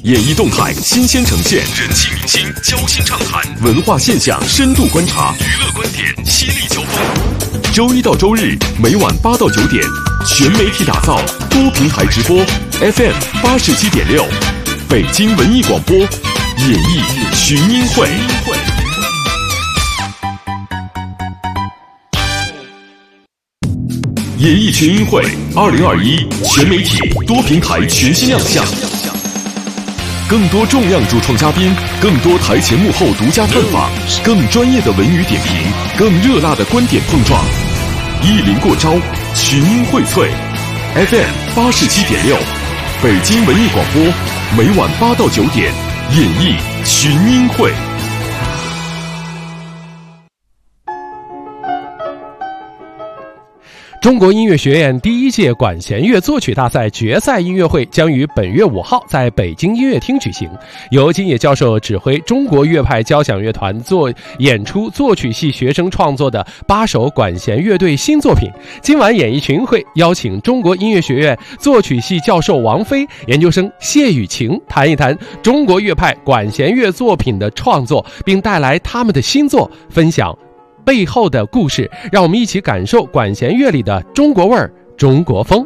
演艺动态新鲜呈现，人气明星交心畅谈，文化现象深度观察，娱乐观点犀利交锋。周一到周日每晚8到9点，全媒体打造，多平台直播 ，FM 87.6，北京文艺广播，演艺群英会。演艺群英会2021全媒体多平台全新亮相，更多重量主创嘉宾，更多台前幕后独家探访，更专业的文娱点评，更热辣的观点碰撞，一临过招，群英荟萃。FM 87.6，北京文艺广播，每晚8到9点，演艺群英会。 中国音乐学院第一届管弦乐作曲大赛决赛音乐会将于本月5号在北京音乐厅举行，由金野教授指挥中国乐派交响乐团演出作曲系学生创作的8首管弦乐队新作品。今晚演艺群会邀请中国音乐学院作曲系教授王菲、研究生谢雨晴谈一谈中国乐派管弦乐作品的创作，并带来他们的新作，分享背后的故事，让我们一起感受管弦乐里的中国味儿、中国风。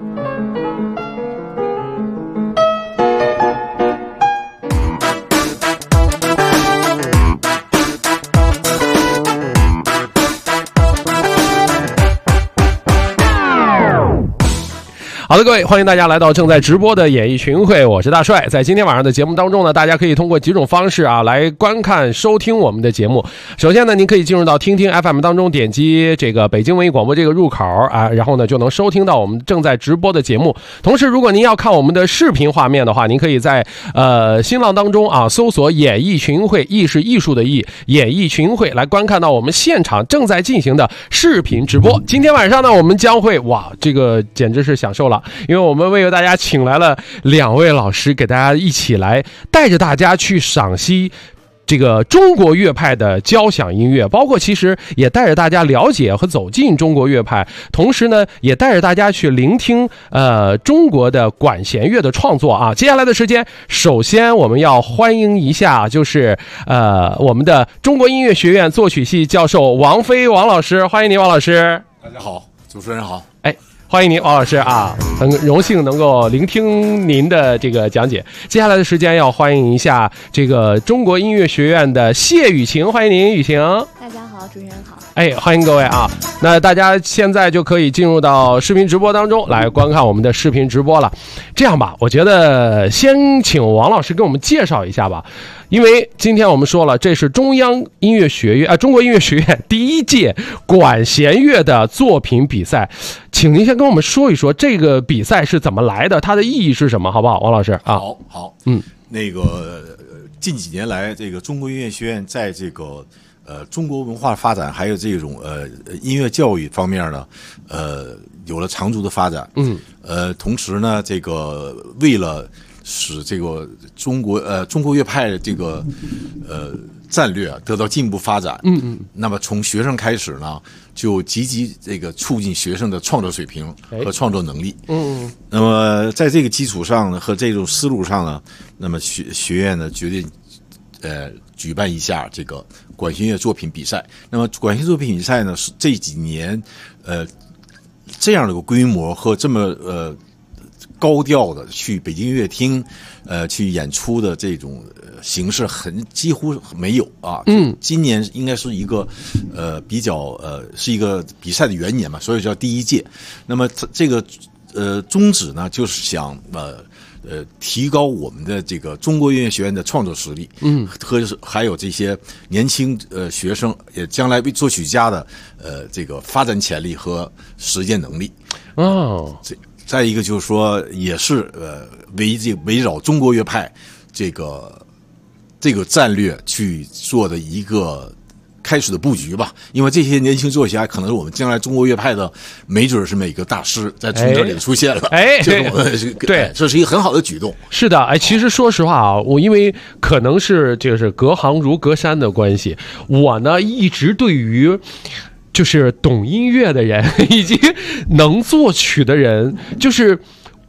好的，各位，欢迎大家来到正在直播的演艺群会，我是大帅。在今天晚上的节目当中呢，大家可以通过几种方式来观看收听我们的节目。首先呢，您可以进入到听听 FM 当中，点击这个北京文艺广播这个入口然后呢就能收听到我们正在直播的节目。同时，如果您要看我们的视频画面的话，您可以在新浪当中搜索演艺群会，艺是艺术的艺，演艺群会，来观看到我们现场正在进行的视频直播。今天晚上呢，我们将会这个简直是享受了，因为我们为大家请来了2位老师，给大家一起来带着大家去赏析这个中国乐派的交响音乐，包括其实也带着大家了解和走进中国乐派，同时呢也带着大家去聆听中国的管弦乐的创作接下来的时间，首先我们要欢迎一下就是我们的中国音乐学院作曲系教授王菲王老师，欢迎您王老师。 大家好，主持人好。 欢迎您王老师很荣幸能够聆听您的这个讲解。接下来的时间要欢迎一下这个中国音乐学院的谢雨晴，欢迎您雨晴。 大家好，主持人好。 欢迎各位那大家现在就可以进入到视频直播当中来观看我们的视频直播了。这样吧，我觉得先请王老师给我们介绍一下吧，因为今天我们说了，这是中国音乐学院第一届管弦乐的作品比赛，请您先跟我们说一说这个比赛是怎么来的，它的意义是什么，好不好，王老师好，那个近几年来，这个中国音乐学院在这个中国文化发展还有这种音乐教育方面呢，有了长足的发展。同时呢，这个为了使这个中国乐派的这个战略得到进一步发展，那么从学生开始呢，就积极这个促进学生的创作水平和创作能力。那么在这个基础上呢，和这种思路上呢，那么学院呢决定举办一下这个管弦乐作品比赛。那么管弦作品比赛呢，是这几年这样的一个规模和这么高调的去北京音乐厅去演出的这种形式几乎没有今年应该是一个比较是一个比赛的元年嘛，所以叫第一届。那么这个宗旨呢，就是想提高我们的这个中国音乐学院的创作实力，和还有这些年轻学生也将来为作曲家的这个发展潜力和实践能力。再一个就是说，也是围绕中国乐派这个战略去做的一个开始的布局吧。因为这些年轻作曲家可能是我们将来中国乐派的，没准是每个大师在从这里出现了。对，这是一个很好的举动。 是的，其实说实话我因为可能是就是隔行如隔山的关系，我呢一直对于就是懂音乐的人以及能作曲的人，就是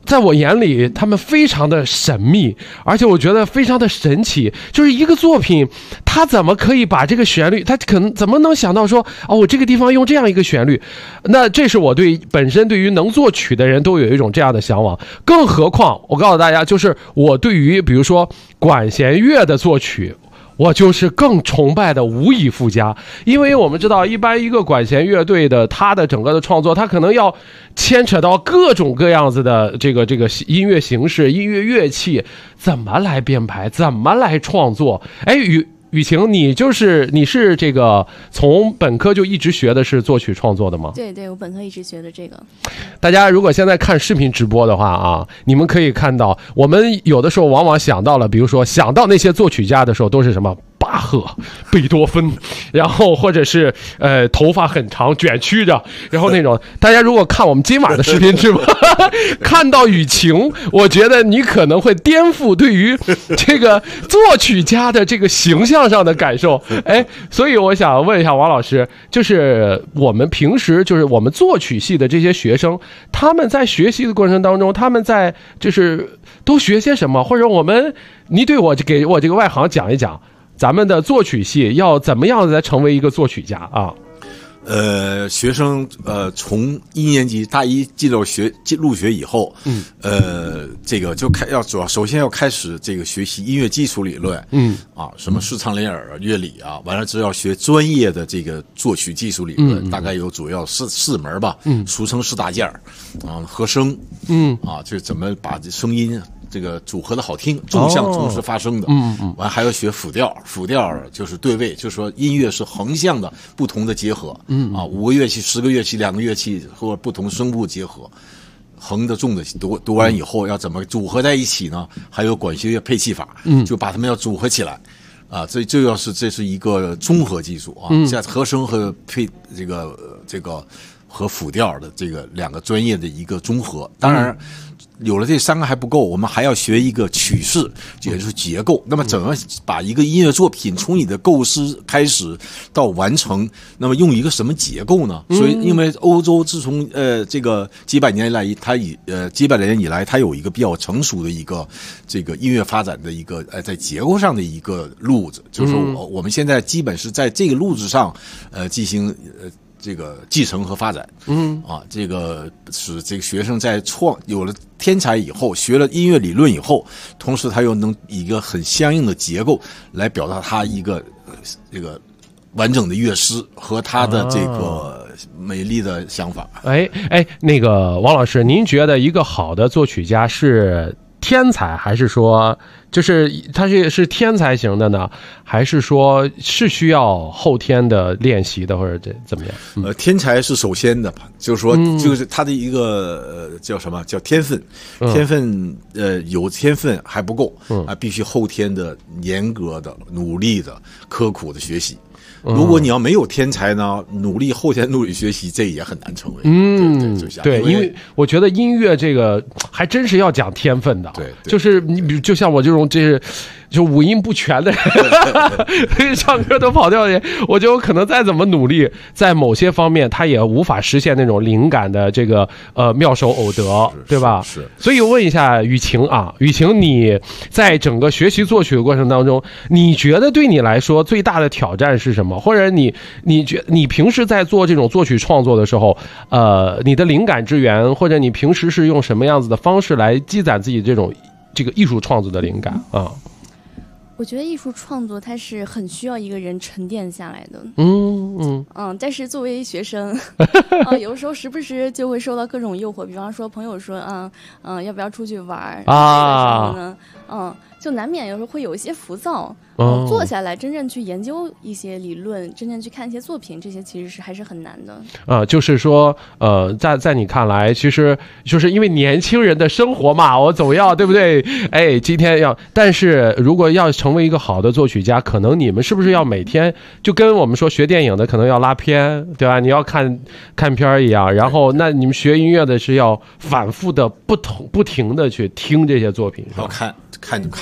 在我眼里，他们非常的神秘，而且我觉得非常的神奇。就是一个作品，他怎么可以把这个旋律，他可能怎么能想到说，哦，我这个地方用这样一个旋律？那这是我本身对于能作曲的人都有一种这样的向往。更何况，我告诉大家，就是我对于比如说管弦乐的作曲，我就是更崇拜的无以复加。因为我们知道，一般一个管弦乐队的他的整个的创作，他可能要牵扯到各种各样子的这个音乐形式、音乐乐器，怎么来编排，怎么来创作。哎，雨晴，你是这个从本科就一直学的是作曲创作的吗？ 对对，我本科一直学的这个。 大家如果现在看视频直播的话啊，你们可以看到，我们有的时候往往想到了，比如说想到那些作曲家的时候，都是什么巴赫、贝多芬，然后或者是头发很长卷曲着，然后那种。大家如果看我们今晚的视频直播，看到雨晴，我觉得你可能会颠覆对于这个作曲家的这个形象上的感受。哎，所以我想问一下王老师，就是我们平时就是我们作曲系的这些学生，他们在学习的过程当中，他们在就是都学些什么？或者你给我这个外行讲一讲，咱们的作曲系要怎么样才成为一个作曲家啊？ 学生从1年级大一入学以后，这个就首先要开始这个学习音乐基础理论，什么视唱练耳乐理啊，完了之后要学专业的这个作曲技术理论，大概有主要四门吧，俗称4大件儿，和声，就怎么把这声音这个组合的好听，纵向同时发声的，完还要学辅调就是对位，就是说音乐是横向的不同的结合，5个乐器、10个乐器、2个乐器或者不同声部结合，横的重的读完以后要怎么组合在一起呢？还有管弦乐配器法，就把它们要组合起来。这是一个综合技术啊，像和声和这个和辅调的这个2个专业的一个综合。当然有了这3个还不够，我们还要学一个曲式，也就是结构。那么怎么把一个音乐作品从你的构思开始到完成，那么用一个什么结构呢？所以因为欧洲自从这个几百年以来，它有一个比较成熟的一个这个音乐发展的一个在结构上的一个路子，就是说我们现在基本是在这个路子上进行这个继承和发展，这个使这个学生在有了天才以后，学了音乐理论以后，同时他又能以一个很相应的结构来表达他一个这个完整的乐师和他的这个美丽的想法。 那个王老师，您觉得一个好的作曲家是天才，还是说就是他是天才型的呢，还是说是需要后天的练习的，或者怎么样？ 天才是首先的，就是说，就是他的一个叫什么叫天分？天分有天分还不够，必须后天的严格的、努力的、刻苦的学习。如果你要没有天才呢，后天努力学习，这也很难成为。 对，因为我觉得音乐这个还真是要讲天分的。 对， 就是你比如就像我这种就五音不全的人，唱歌都跑调的人，我觉得我可能再怎么努力，在某些方面他也无法实现那种灵感的这个妙手偶得，对吧？ 是。所以我问一下雨晴啊，雨晴，你在整个学习作曲的过程当中，你觉得对你来说最大的挑战是什么？或者你平时在做这种作曲创作的时候，你的灵感之源，或者你平时是用什么样子的方式来积攒自己这个艺术创作的灵感啊？ 我觉得艺术创作它是很需要一个人沉淀下来的，但是作为学生，有的时候时不时就会受到各种诱惑，比方说朋友说，要不要出去玩啊？这个时候呢，就难免有时候会有一些浮躁。坐下来真正去研究一些理论，真正去看一些作品，这些其实还是很难的。 就是说，在你看来，其实就是因为年轻人的生活嘛，我总要对不对？今天要，但是如果要成为一个好的作曲家，可能你们是不是要每天就跟我们说学电影的可能要拉片，对吧？你要看片一样，然后那你们学音乐的是要反复的不停的去听这些作品， 要看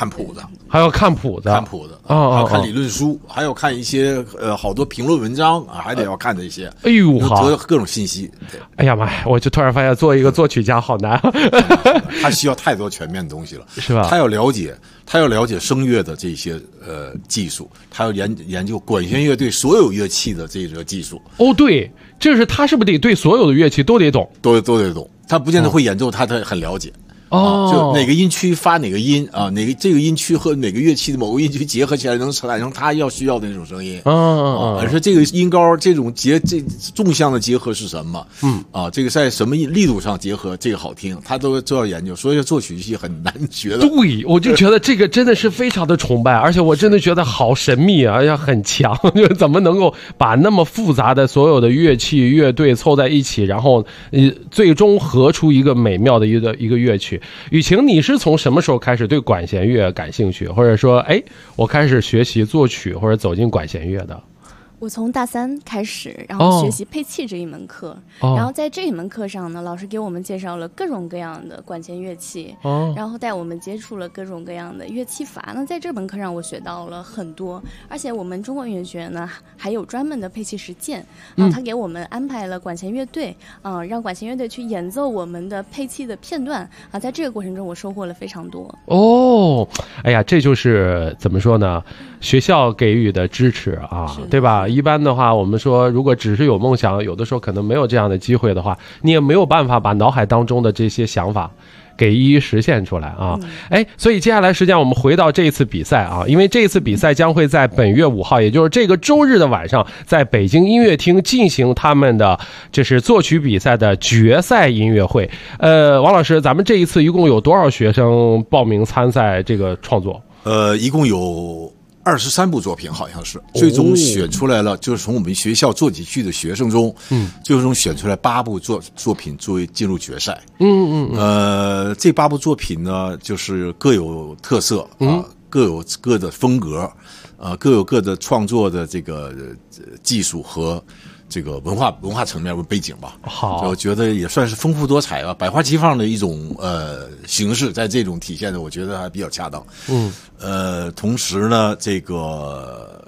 看谱子， 还要看谱子， 还要看理论书，还要看一些好多评论文章啊，还得要看这些。 哎呦，好， 得各种信息。 哎呀妈呀，我就突然发现做一个作曲家好难， 他需要太多全面的东西了， 是吧？ 他要了解声乐的这些技术，他要研究管弦乐队所有乐器的这个技术。 哦，对，这是他是不是得对所有的乐器都得懂？ 都得懂。他不见得会演奏，他很了解。就哪个音区发哪个音啊，这个音区和哪个乐器的某个音区结合起来，能产生他需要的那种声音。而且这个音高这种这纵向的结合是什么？这个在什么力度上结合，这个好听，他都要研究。所以作曲系很难学的。 对，我就觉得这个真的是非常的崇拜，而且我真的觉得好神秘啊，要很强，就怎么能够把那么复杂的所有的乐器乐队凑在一起，然后最终合出一个美妙的一个乐曲。雨晴，你是从什么时候开始对管弦乐感兴趣，或者说我开始学习作曲或者走进管弦乐的？ 我从大3开始，然后学习配器这一门课，然后在这一门课上呢，老师给我们介绍了各种各样的管弦乐器，然后带我们接触了各种各样的乐器法。那在这门课上我学到了很多，而且我们中国音乐学院呢还有专门的配器实践，他给我们安排了管弦乐队，让管弦乐队去演奏我们的配器的片段啊，在这个过程中我收获了非常多。 哎呀，这就是怎么说呢？学校给予的支持啊，对吧？一般的话，我们说，如果只是有梦想，有的时候可能没有这样的机会的话，你也没有办法把脑海当中的这些想法给一一实现出来啊。所以接下来时间我们回到这一次比赛啊，因为这一次比赛将会在本月5号，也就是这个周日的晚上，在北京音乐厅进行他们的就是作曲比赛的决赛音乐会。王老师，咱们这一次一共有多少学生报名参赛这个创作？ 一共有23部作品，好像是最终选出来了，就是从我们学校作曲系的学生中，最终选出来8部作品作为进入决赛。这8部作品呢，就是各有特色啊，各有各的风格，各有各的创作的这个技术和这个文化层面背景吧。 好， 我觉得也算是丰富多彩吧，百花齐放的一种形式，在这种体现的，我觉得还比较恰当。同时呢，这个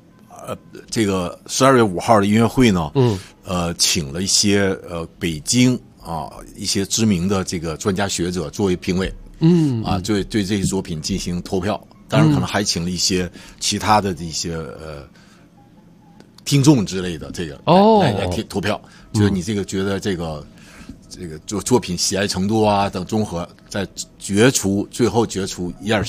12月5号的音乐会呢，请了一些北京一些知名的这个专家学者作为评委，对这些作品进行投票，当然可能还请了一些其他的一些听众之类的这个来投票，就是你这个觉得这个作品喜爱程度啊等综合，再最后决出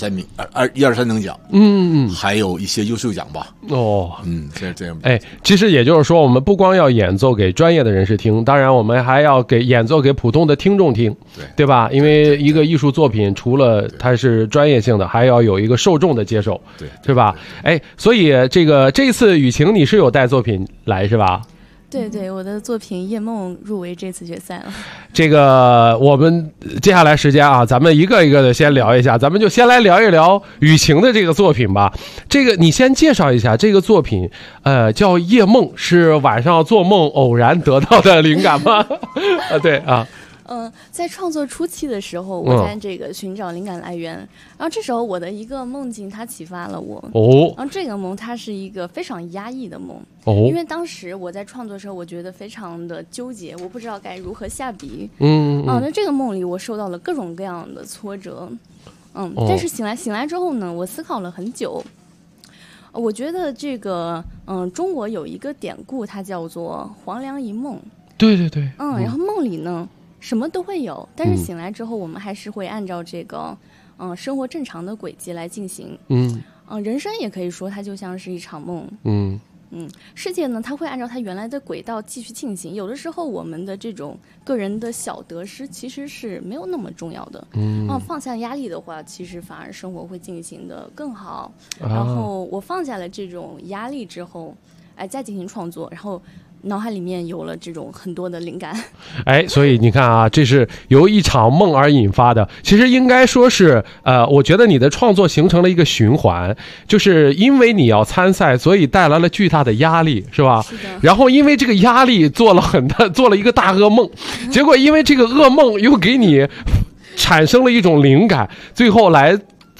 1、2、3等奖，还有一些优秀奖吧。这样。 其实也就是说，我们不光要演奏给专业的人士听，当然我们还要演奏给普通的听众听，对吧？因为一个艺术作品除了它是专业性的，还要有一个受众的接受，对吧？所以这次雨晴你是有带作品来是吧？ 对，我的作品《夜梦》入围这次决赛了。 这个我们接下来时间啊，咱们一个一个的先聊一下，咱们就先来聊一聊雨晴的这个作品吧。这个你先介绍一下这个作品，叫《夜梦》，是晚上做梦偶然得到的灵感吗？对啊。 在创作初期的时候，我在这个寻找灵感来源，然后这时候我的一个梦境它启发了我。然后这个梦它是一个非常压抑的梦，因为当时我在创作的时候，我觉得非常的纠结，我不知道该如何下笔。那这个梦里我受到了各种各样的挫折，但是醒来之后呢，我思考了很久。我觉得这个中国有一个典故，它叫做黄粱一梦。 对。 然后梦里呢，什么都会有，但是醒来之后，我们还是会按照这个生活正常的轨迹来进行。人生也可以说它就像是一场梦。世界呢，它会按照它原来的轨道继续进行。有的时候，我们的这种个人的小得失其实是没有那么重要的。放下压力的话，其实反而生活会进行的更好。然后我放下了这种压力之后，再进行创作，然后脑海里面有了这种很多的灵感。 所以你看啊，这是由一场梦而引发的。其实应该说是我觉得你的创作形成了一个循环，就是因为你要参赛，所以带来了巨大的压力，是吧？ 是的。 然后因为这个压力做了一个大噩梦，结果因为这个噩梦又给你产生了一种灵感，最后来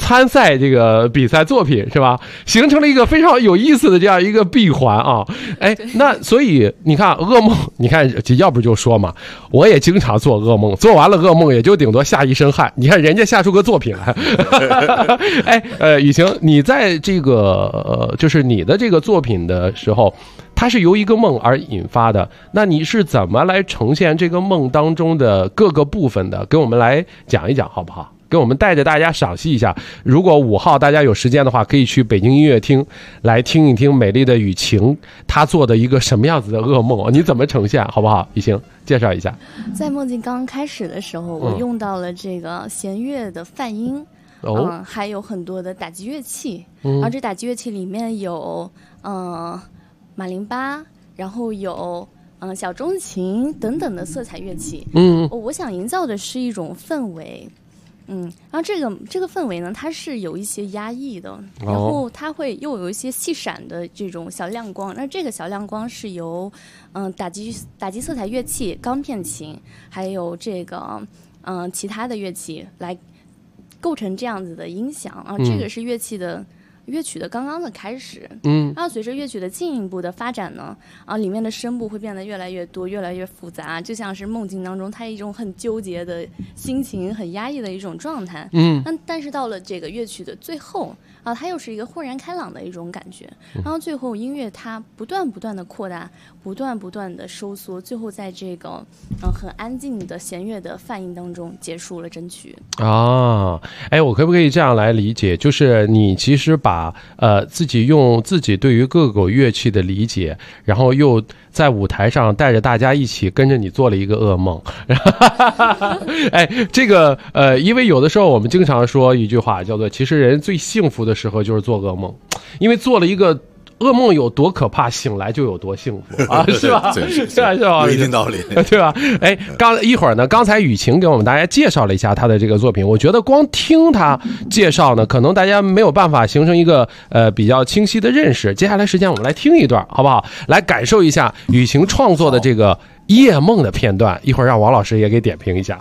参赛这个比赛作品是吧？形成了一个非常有意思的这样一个闭环啊！哎，那所以你看噩梦，你看要不就说嘛，我也经常做噩梦，做完了噩梦也就顶多下一身汗。你看人家下出个作品来，哎，雨晴，你在这个就是你的这个作品的时候，它是由一个梦而引发的，那你是怎么来呈现这个梦当中的各个部分的？给我们来讲一讲好不好？给我们带着大家赏析一下。如果5号大家有时间的话，可以去北京音乐厅来听一听美丽的雨晴她做的一个什么样子的噩梦，你怎么呈现好不好？雨晴介绍一下。 在梦境刚开始的时候，我用到了这个弦乐的泛音，还有很多的打击乐器，然后这打击乐器里面有马林巴，然后有小中琴等等的色彩乐器。我想营造的是一种氛围。然后这个氛围呢，它是有一些压抑的，然后它会又有一些细闪的这种小亮光。那这个小亮光是由打击色彩乐器、钢片琴，还有这个其他的乐器来构成这样子的音响啊。这个是乐曲的刚刚的开始，然后随着乐曲的进一步的发展呢，里面的声部会变得越来越多，越来越复杂，就像是梦境当中它一种很纠结的心情，很压抑的一种状态。但是到了这个乐曲的最后它又是一个豁然开朗的一种感觉，然后最后音乐它不断的扩大，不断的收缩，最后在这个很安静的弦乐的泛音当中结束了整曲啊。哎，我可不可以这样来理解，就是你其实把自己用自己对于各个乐器的理解，然后又在舞台上带着大家一起跟着你做了一个噩梦。哎，这个因为有的时候我们经常说一句话叫做，其实人最幸福的时候就是做噩梦，因为做了一个噩梦有多可怕，醒来就有多幸福啊，是吧？是吧？ 有一定道理， 对吧？哎，一会儿呢，刚才雨晴给我们大家介绍了一下他的这个作品，我觉得光听他介绍呢，可能大家没有办法形成一个比较清晰的认识。接下来时间我们来听一段，好不好？来感受一下雨晴创作的这个夜梦的片段，一会儿让王老师也给点评一下。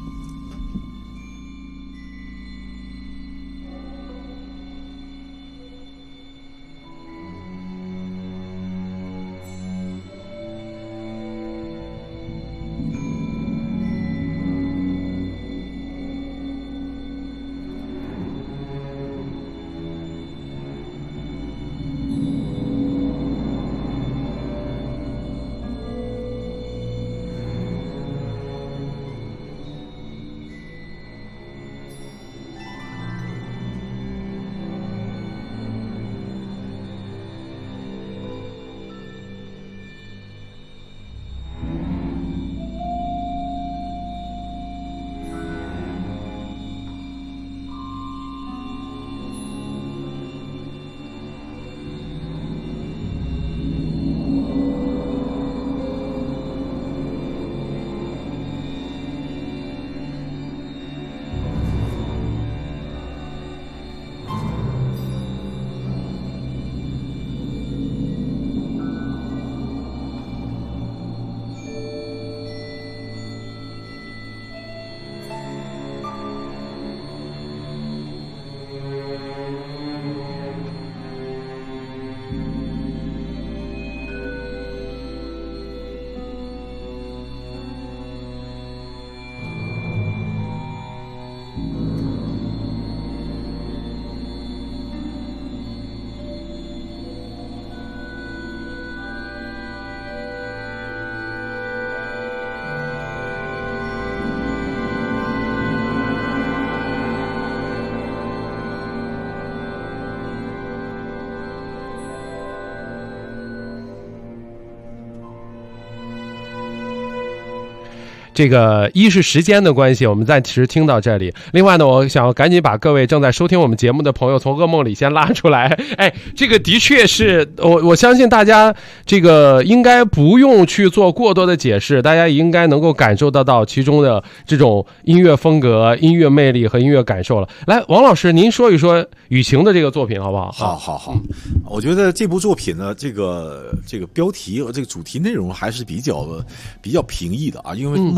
这个一是时间的关系，我们暂时听到这里。另外呢，我想赶紧把各位正在收听我们节目的朋友从噩梦里先拉出来。哎，这个的确是我相信大家这个应该不用去做过多的解释，大家应该能够感受得到其中的这种音乐风格、音乐魅力和音乐感受了。来，王老师您说一说雨晴的这个作品好不好？ 好，我觉得这部作品呢，这个标题和这个主题内容还是比较平易的啊，因为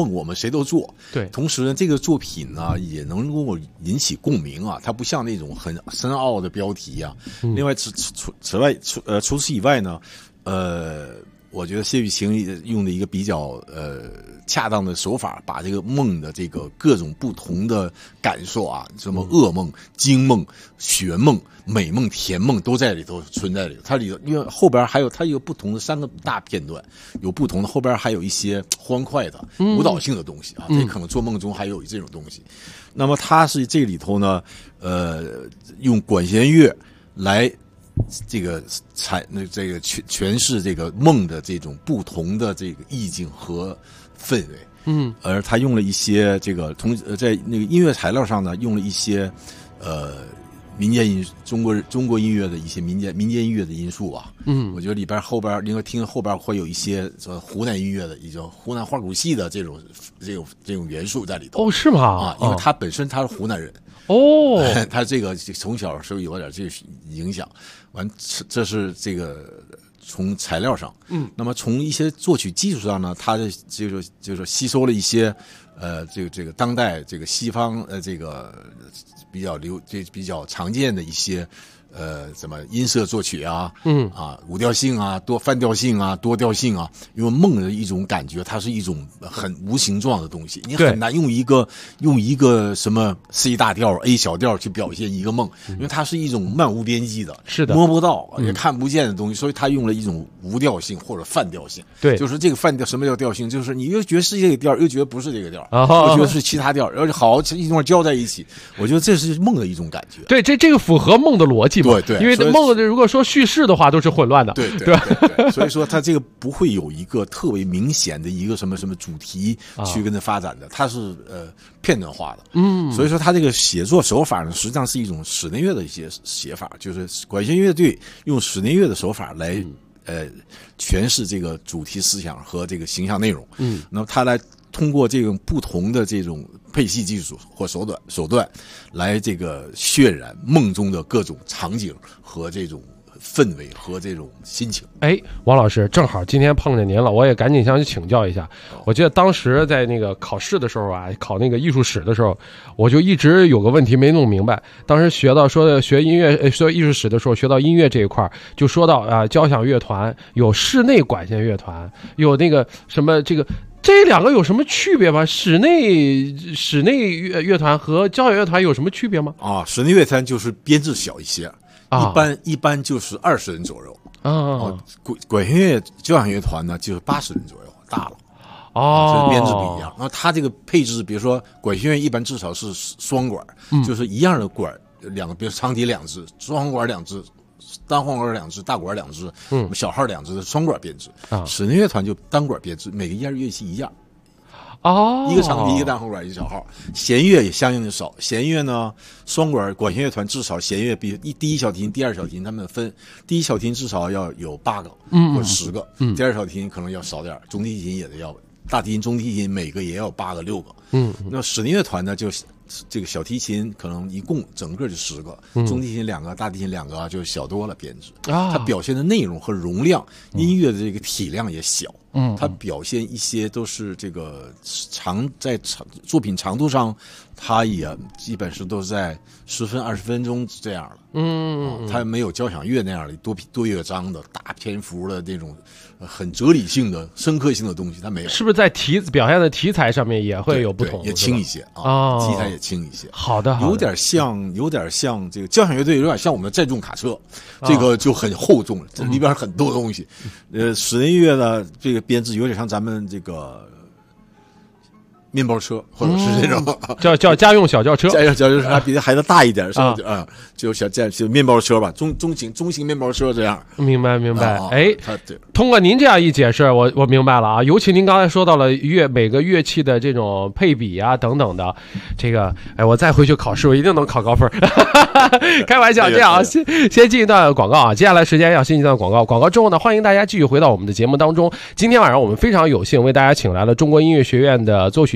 梦我们谁都做。 对， 同时呢，这个作品呢也能够引起共鸣啊，它不像那种很深奥的标题啊。另外，除此以外呢，我觉得谢雨晴用的一个比较恰当的手法，把这个梦的这个各种不同的感受啊，什么噩梦、惊梦、玄梦、美梦、甜梦都在里头存在里头。它里头因为后边还有它有不同的3个大片段，有不同的后边还有一些欢快的舞蹈性的东西啊，这可能做梦中还有这种东西。那么它是这里头呢，用管弦乐来这个诠释这个梦的这种不同的这个意境和氛围，而他用了一些这个在那个音乐材料上呢，用了一些民间中国音乐的一些民间音乐的因素啊，我觉得里边后边应该听后边会有一些湖南音乐的，也叫湖南花鼓戏的这种元素在里头。 哦，是吗？ 啊，因为他本身他是湖南人。 哦， 他这个从小是有点这个影响，完这是这个从材料上，那么从一些作曲技术上呢，他就是吸收了一些这个当代这个西方这个比较常见的一些怎么音色作曲啊，五调性啊，泛调性啊，多调性啊，因为梦的一种感觉，它是一种很无形状的东西，你很难用一个什么 C 大调 A 小调去表现一个梦，因为它是一种漫无边际的， 是的， 摸不到也看不见的东西，所以它用了一种无调性或者泛调性。 对， 就是这个泛调，什么叫调性？就是你又觉得是这个调，又觉得不是这个调，又觉得是其他调，而且好一块交在一起，我觉得这是梦的一种感觉。 对，这个符合梦的逻辑嘛？ 对， 因为梦如果说叙事的话都是混乱的， 对，所以说它这个不会有一个特别明显的一个什么主题去跟它发展的，它是片段化的，所以说它这个写作手法呢，实际上是一种室内乐的一些写法，就是管弦乐队用室内乐的手法来诠释这个主题思想和这个形象内容，那么它来通过这种不同的这种配戏技术或手段来这个渲染梦中的各种场景和这种氛围和这种心情。 哎，王老师，正好今天碰见您了，我也赶紧向你请教一下。我记得当时在那个考试的时候啊，考那个艺术史的时候，我就一直有个问题没弄明白。当时学艺术史的时候，学到音乐这一块，就说到啊，交响乐团有室内管弦乐团，有那个什么这两个有什么区别吗？室内乐团和交响乐团有什么区别吗？ 啊，室内乐团就是编制小一些，一般就是20人左右。管弦乐交响乐团呢就是80人左右，大了。这编制不一样。然后它这个配置，比如说管弦乐一般至少是双管，就是一样的管两个，比如长笛2支，双管2支。单簧管2支，大管2支，小号2支的双管编制。室内乐团就单管编制，每个乐器一样。一个长笛，一个单簧管，一个小号。弦乐也相应的少。弦乐呢，双管管弦乐团至少弦乐比第一小提琴、第二小提琴他们分，第一小提琴至少要有8个或者10个，第二小提琴可能要少点，中提琴也得要，大提琴、中提琴每个也要8个、6个。那室内乐团呢就。这个小提琴可能一共整个就10个，中提琴2个，大提琴2个，就小多了编制。它表现的内容和容量，音乐的这个体量也小。它表现一些都是这个作品长度上，它也基本是都是在10分20分钟这样的。它没有交响乐那样的多乐章的大篇幅的那种很哲理性的深刻性的东西，它没有。 是不是在表现的题材上面也会有不同？ 也轻一些题材也轻一些。 好的， 有点像这个交响乐队，有点像我们的载重卡车，这个就很厚重，这里边很多东西。室内乐呢，这个编制有点像咱们这个面包车，或者是这种叫家用小轿车， 它比孩子大一点，就面包车吧，中型面包车这样。 明白。通过您这样一解释，我明白了啊。尤其您刚才说到了每个乐器的这种配比啊等等的，这个我再回去考试，我一定能考高分。开玩笑，这样啊，先进一段广告啊。接下来时间要先进一段广告，广告之后呢，欢迎大家继续回到我们的节目当中。今天晚上我们非常有幸为大家请来了中国音乐学院的作曲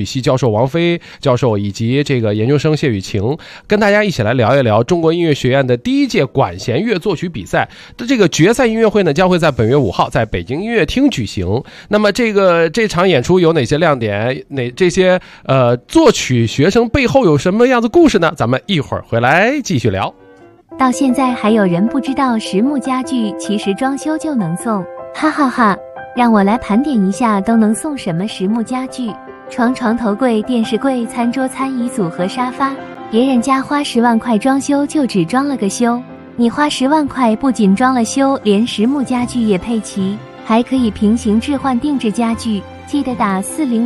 系教授王菲教授以及这个研究生谢雨晴，跟大家一起来聊一聊中国音乐学院的第一届管弦乐作曲比赛的这个决赛音乐会呢，将会在本月5号在北京音乐厅举行。那么这场演出有哪些亮点？这些作曲学生背后有什么样的故事呢？咱们一会儿回来继续聊。 到现在还有人不知道实木家具其实装修就能送，哈哈哈！让我来盘点一下都能送什么实木家具：床、床头柜、电视柜、餐桌、餐椅组和沙发。别人家花10万块装修就只装了个修，你花10万块不仅装了修，连实木家具也配齐，还可以平行置换定制家具。记得打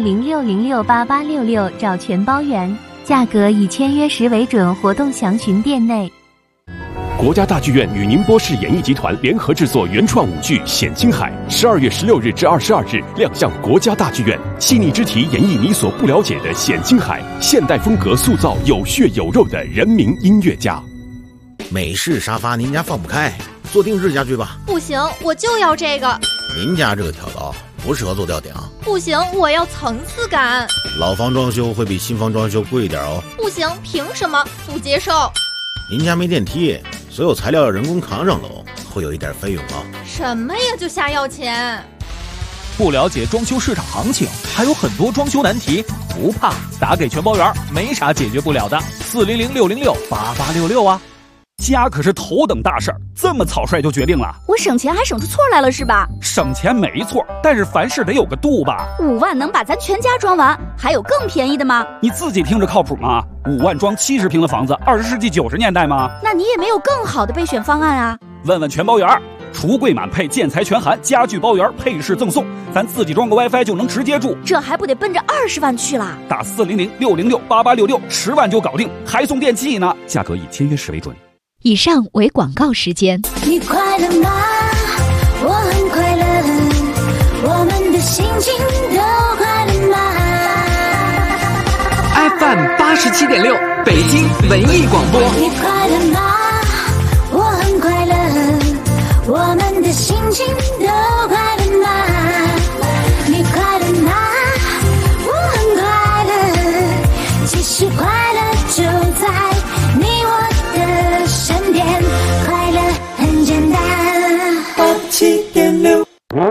4006068866找全包圆，价格以签约时为准，活动详询店内。 国家大剧院与宁波市演艺集团联合制作原创舞剧《显青海》，12月16日至22日亮相国家大剧院，细腻之题演绎你所不了解的显青海，现代风格塑造有血有肉的人民音乐家。 美式沙发您家放不开，做定制家具吧。 不行，我就要这个。 您家这个挑高不适合做吊顶。 不行，我要层次感。 老房装修会比新房装修贵一点哦。 不行，凭什么？不接受。 您家没电梯，所有材料要人工扛上楼，会有一点费用哦。 什么呀，就瞎要钱？ 不了解装修市场行情，还有很多装修难题，不怕，打给全包圆，没啥解决不了的。400-606-8866啊！家可是头等大事儿，这么草率就决定了？ 我省钱还省出错来了是吧？ 省钱没错，但是凡事得有个度吧。 5万能把咱全家装完，还有更便宜的吗？ 你自己听着靠谱吗？5万装70平的房子，20世纪90年代吗？ 那你也没有更好的备选方案啊？ 问问全包圆，橱柜满配，建材全含，家具包圆，配饰赠送，咱自己装个 WiFi 就能直接住， 这还不得奔着20万去啦？ 打400-606-8866，10万就搞定，还送电器呢，价格以签约时为准。 以上为广告时间。 你快乐吗？我很快乐，我们的心情都快乐吗 ？FM 87.6，北京文艺广播。 你快乐吗？我很快乐，我们的心情都快乐吗？你快乐吗？我很快乐，其实快乐就在你我的身边，快乐很简单。87.6，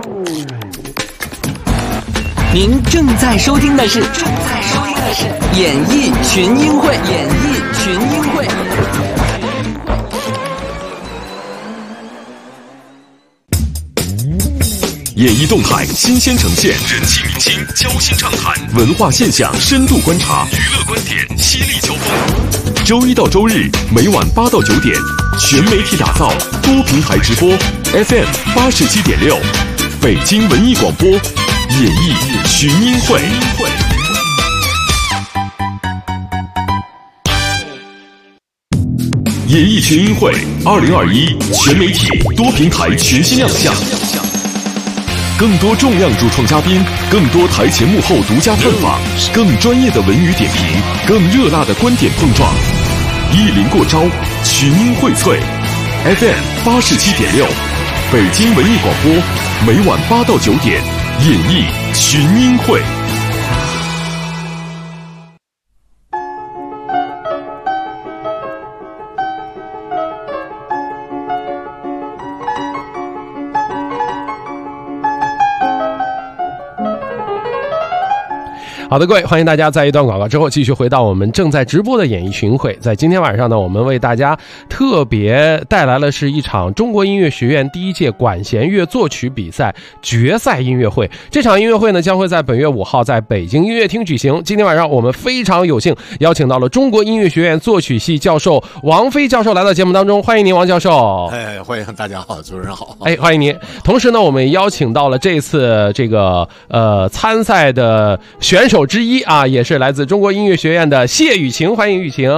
您正在收听的是演艺群英会，演艺群英会。 演艺动态新鲜呈现，人气明星交心畅谈，文化现象深度观察，娱乐观点犀利交锋。周一到周日每晚8到9点，全媒体打造，多平台直播 ，FM 87.6，北京文艺广播，演艺群英会。演艺群英会2021全媒体多平台全新亮相。更多重量主创嘉宾，更多台前幕后独家探访，更专业的文娱点评，更热辣的观点碰撞，一临过招，群英荟萃。FM 87.6，北京文艺广播，每晚8到9点，演艺群英会。 好的，各位，欢迎大家在一段广告之后继续回到我们正在直播的演艺群会。在今天晚上呢，我们为大家特别带来了是一场中国音乐学院第一届管弦乐作曲比赛决赛音乐会。这场音乐会呢，将会在本月5号在北京音乐厅举行。今天晚上我们非常有幸邀请到了中国音乐学院作曲系教授王菲教授来到节目当中，欢迎您，王教授。 欢迎大家好，主持人好。 欢迎您。同时呢，我们邀请到了这次这个参赛的选手之一啊，也是来自中国音乐学院的谢雨晴，欢迎雨晴。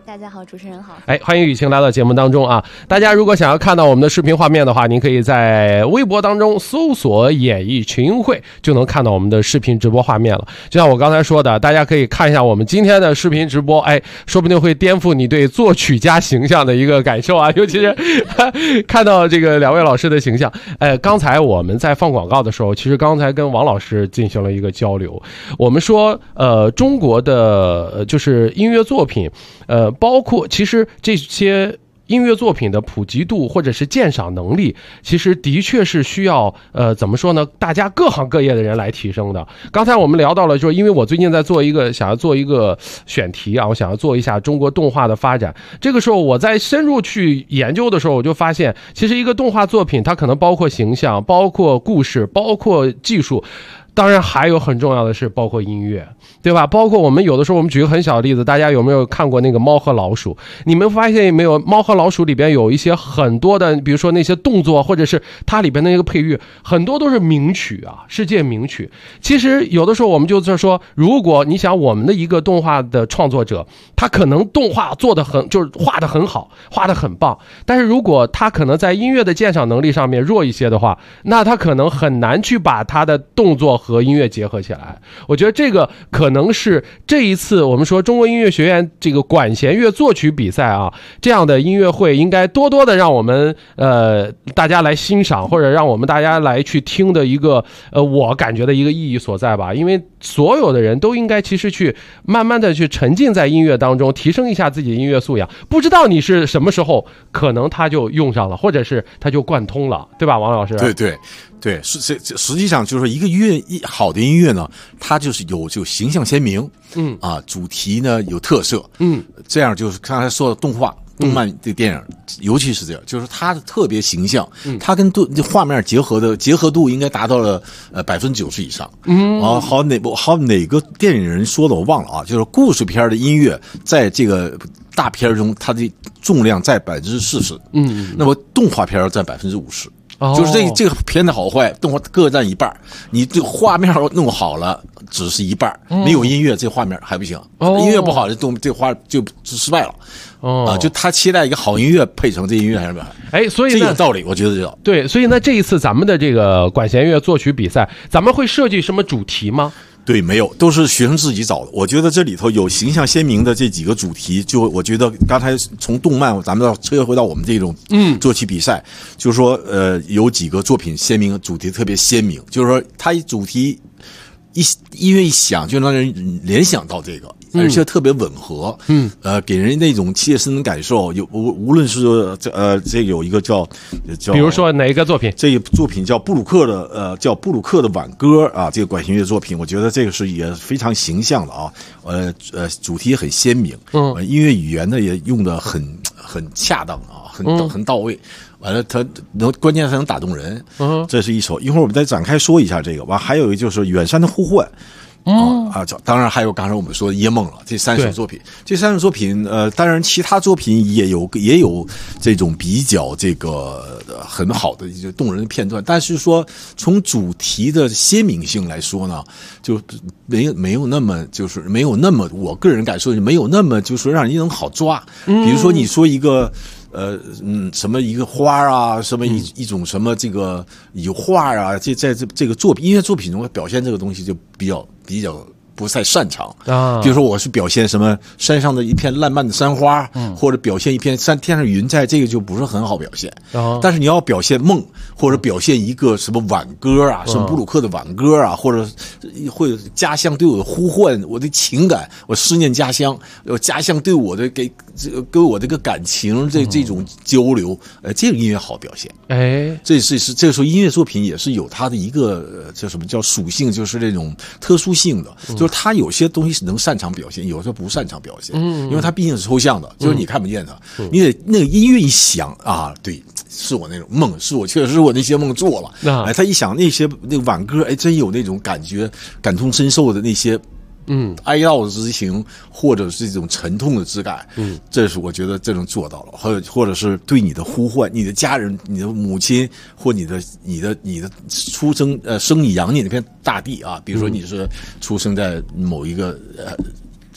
大家好，主持人好。 欢迎雨晴来到节目当中啊！大家如果想要看到我们的视频画面的话，您可以在微博当中搜索演艺群英会，就能看到我们的视频直播画面了。就像我刚才说的，大家可以看一下我们今天的视频直播，说不定会颠覆你对作曲家形象的一个感受啊！尤其是看到这个两位老师的形象。刚才我们在放广告的时候，其实刚才跟王老师进行了一个交流，我们说中国的就是音乐作品，包括其实这些音乐作品的普及度或者是鉴赏能力，其实的确是需要怎么说呢？大家各行各业的人来提升的。刚才我们聊到了，就是因为我最近在想要做一个选题啊，我想要做一下中国动画的发展。这个时候我在深入去研究的时候，我就发现，其实一个动画作品它可能包括形象，包括故事，包括技术。当然还有很重要的是包括音乐，对吧？包括我们有的时候，我们举个很小的例子，大家有没有看过那个猫和老鼠？你们发现没有，猫和老鼠里边有一些很多的，比如说那些动作，或者是它里边的那个配乐，很多都是名曲啊，世界名曲。其实有的时候我们就是说，如果你想我们的一个动画的创作者，他可能动画做得很，就是画得很好，画得很棒，但是如果他可能在音乐的鉴赏能力上面弱一些的话，那他可能很难去把他的动作和音乐结合起来。我觉得这个可能是这一次我们说中国音乐学院这个管弦乐作曲比赛啊，这样的音乐会应该多多的让我们大家来欣赏，或者让我们大家来去听的一个我感觉的一个意义所在吧。因为所有的人都应该其实去慢慢的去沉浸在音乐当中，提升一下自己的音乐素养。不知道你是什么时候可能他就用上了，或者是他就贯通了，对吧，王老师？ 对，实际上就是一个好的音乐呢，它就是就形象鲜明，主题呢有特色，这样就是刚才说的动漫的电影，尤其是这样，就是它的特别形象，它跟画面结合度应该达到了90%以上。好哪个电影人说的我忘了啊，就是故事片的音乐在这个大片中，它的重量在40%，那么动画片占50%。就是这个片的好坏，动画各占一半，你这画面弄好了，只是一半，没有音乐，这画面还不行。音乐不好，这画就失败了。就他期待一个好音乐配成这音乐还是不好？ 所以这有道理，我觉得这对。所以呢，这一次咱们的这个管弦乐作曲比赛，咱们会设计什么主题吗？ 对，没有，都是学生自己找的。我觉得这里头有形象鲜明的这几个主题，就我觉得刚才从动漫咱们要车回到我们这种作曲比赛，就是说有几个作品鲜明，主题特别鲜明，就是说它主题音乐一响就让人联想到这个，而且特别吻合，给人那种切身的感受。无论是这个有一个叫， 比如说哪一个作品？ 这个作品叫布鲁克的挽歌啊，这个管弦乐作品，我觉得这个是也非常形象的啊，主题也很鲜明，音乐语言呢也用的很恰当啊，很到位。完了，关键它能打动人，这是一首。一会儿我们再展开说一下这个。完，还有一个就是远山的呼唤，当然还有刚才我们说的耶梦了。这三首作品，当然其他作品也有这种比较这个很好的就动人的片段，但是说从主题的鲜明性来说呢，就没有那么就是没有那么，我个人感受没有那么就是让人能好抓。比如说你说一个。什么一个花啊，什么一种什么这个有画啊，在这个音乐作品中表现这个东西就比较不太擅长啊。比如说我是表现什么山上的一片烂漫的山花，或者表现一片天上云彩，这个就不是很好表现。但是你要表现梦，或者表现一个什么挽歌啊，什么布鲁克的挽歌啊，或者家乡对我的呼唤，我的情感，我思念家乡，家乡对我的给我这个感情这种交流，这个音乐好表现。这个时候音乐作品也是有它的一个叫什么叫属性，就是这种特殊性的，就是它有些东西是能擅长表现，有些不擅长表现，因为它毕竟是抽象的，就是你看不见它，你得那个音乐一响啊，对，是我那种梦，确实是我那些梦做了，他一想那个挽歌，真有那种感觉，感同身受的那些。哀悼的之情，或者是这种沉痛的之感，这是我觉得这种做到了，或者是对你的呼唤，你的家人、你的母亲或你的出生生你养你那片大地啊，比如说你是出生在某一个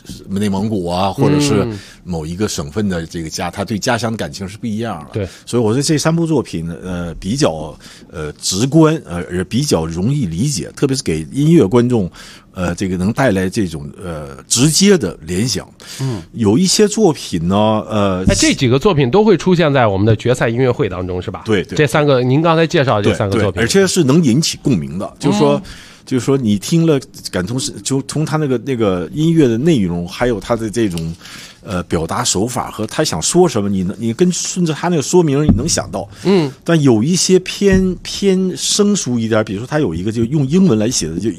内蒙古啊，或者是某一个省份的这个他对家乡的感情是不一样的。 对， 所以我觉得这3部作品比较直观，比较容易理解，特别是给音乐观众。这个能带来这种直接的联想。有一些作品呢， 这几个作品都会出现在我们的决赛音乐会当中，是吧？ 对， 这3个您刚才介绍这3个作品， 而且是能引起共鸣的，就是说你听了感同身，就从他那个音乐的内容，还有他的这种表达手法和他想说什么，你跟顺着他那个说明，你能想到。但有一些偏生疏一点，比如说他有一个就用英文来写的，就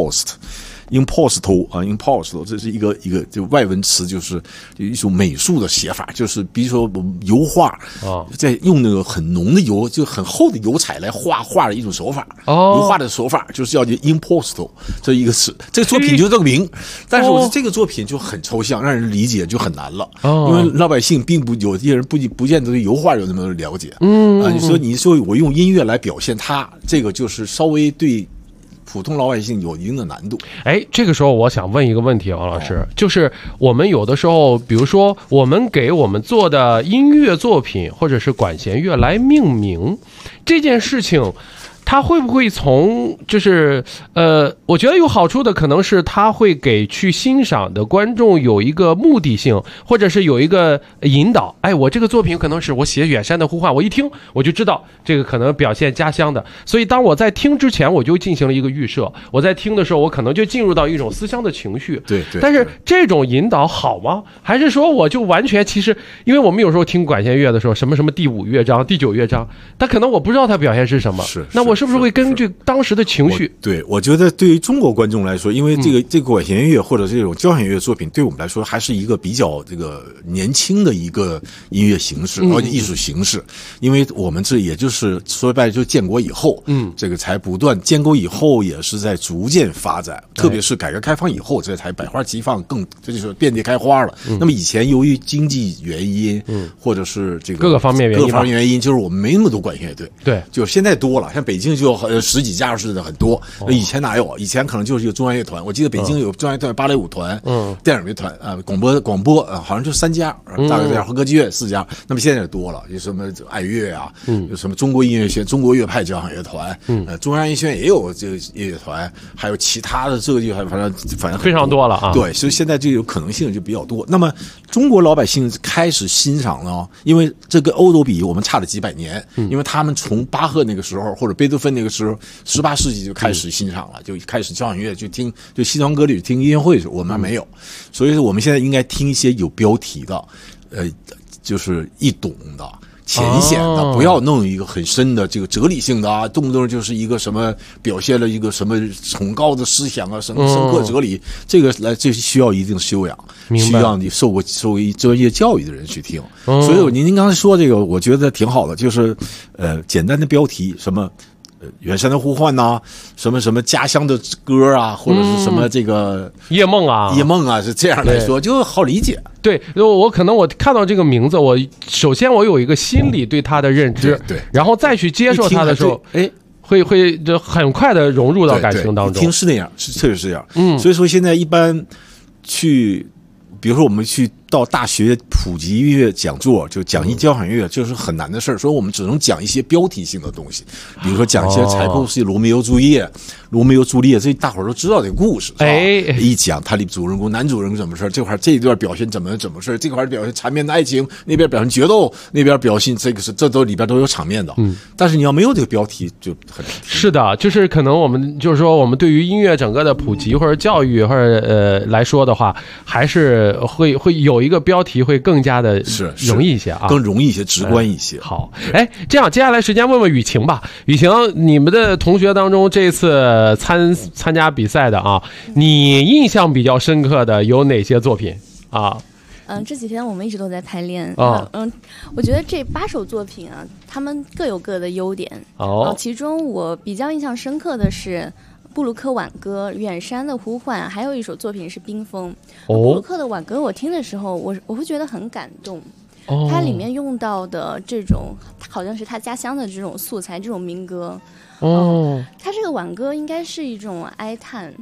imposto 这是一个就外文词，就是一种美术的写法，就是比如说我们油画在用那个很浓的油，就很厚的油彩来画的一种手法。油画的手法就是叫 imposto 这一个词，这个作品就这个名。但是我觉得这个作品就很抽象，让人理解就很难了。因为老百姓并不有些人不见得对油画有那么了解。你说我用音乐来表现它，这个就是稍微对普通老百姓有一定的难度。 这个时候我想问一个问题，王老师，就是我们有的时候，比如说我们给我们做的音乐作品或者是管弦乐来命名这件事情，它会不会从我觉得有好处的可能是它会给去欣赏的观众有一个目的性，或者是有一个引导。我这个作品可能是我写远山的呼唤，我一听我就知道这个可能表现家乡的，所以当我在听之前我就进行了一个预设，我在听的时候我可能就进入到一种思乡的情绪。 对。 但是这种引导好吗？还是说我就完全其实，因为我们有时候听管弦乐的时候，什么第5乐章、第9乐章，但可能我不知道它表现是什么。那我是不是会根据当时的情绪？ 我觉得对于中国观众来说，因为这个管弦乐或者这种交响乐作品，对我们来说还是一个比较这个年轻的一个音乐形式，艺术形式。因为我们这也就是说白了，就建国以后，这个才不断建国以后也是在逐渐发展，特别是改革开放以后，这才百花齐放，这就是遍地开花了。那么以前由于经济原因，或者是这个各方面原因，就是我们没那么多管弦乐队。 对， 就现在多了，像北京就10几家似的，很多。以前哪有？以前可能就是一个中央乐团。我记得北京有中央乐团、芭蕾舞团、电影乐团广播好像就3家，大概这样，和歌剧院4家。那么现在也多了，有什么爱乐啊，有什么中国音乐学、中国乐派交响乐团，中央音乐学院也有这个乐团，还有其他的这个乐团，反正非常多了啊。 对，所以现在这个可能性就比较多。那么中国老百姓开始欣赏呢，因为这跟欧洲比，我们差了几百年，因为他们从巴赫那个时候或者贝多芬那个时候，18世纪就开始欣赏了，就开始交响乐，就西装革履听音乐会的时候，我们还没有，所以我们现在应该听一些有标题的，就是易懂的。浅显的，不要弄一个很深的这个哲理性的啊，动不动就是一个什么表现了一个什么崇高的思想啊，什么深刻哲理，这需要一定修养，需要你受过专业教育的人去听。所以您刚才说这个，我觉得挺好的，就是简单的标题什么。远山的呼唤呐，什么家乡的歌啊，或者是什么这个夜梦啊， 是这样来说就好理解。 对，我可能我看到这个名字，我首先我有一个心理对它的认知， 对， 然后再去接受它的时候，会就很快的融入到感情当中。 听是那样，确实是这样。所以说现在一般去，比如说我们去到大学普及音乐讲座，就讲交响乐，这是很难的事儿，所以我们只能讲一些标题性的东西，比如说讲一些柴可夫斯基罗密欧朱丽叶，这大伙儿都知道这个故事，一讲他的男主人公怎么事，这一段表现怎么事，这块表现缠绵的爱情，那边表现决斗，那边表现这都里边都有场面的。但是你要没有这个标题就很难。 是的，就是可能我们就是说，我们对于音乐整个的普及或者教育或者来说的话，还是会有一个标题会更加的容易一些啊， 更容易一些，直观一些。 好，这样接下来时间问问雨晴吧。雨晴，你们的同学当中这一次参加比赛的啊，你印象比较深刻的有哪些作品啊？ 这几天我们一直都在排练我觉得这8首作品啊，他们各有各的优点其中我比较印象深刻的是布鲁克挽歌、远山的呼唤，还有一首作品是冰封。布鲁克的挽歌我听的时候，我会觉得很感动。它里面用到的这种好像是他家乡的这种素材，这种民歌。它这个挽歌应该是一种哀叹。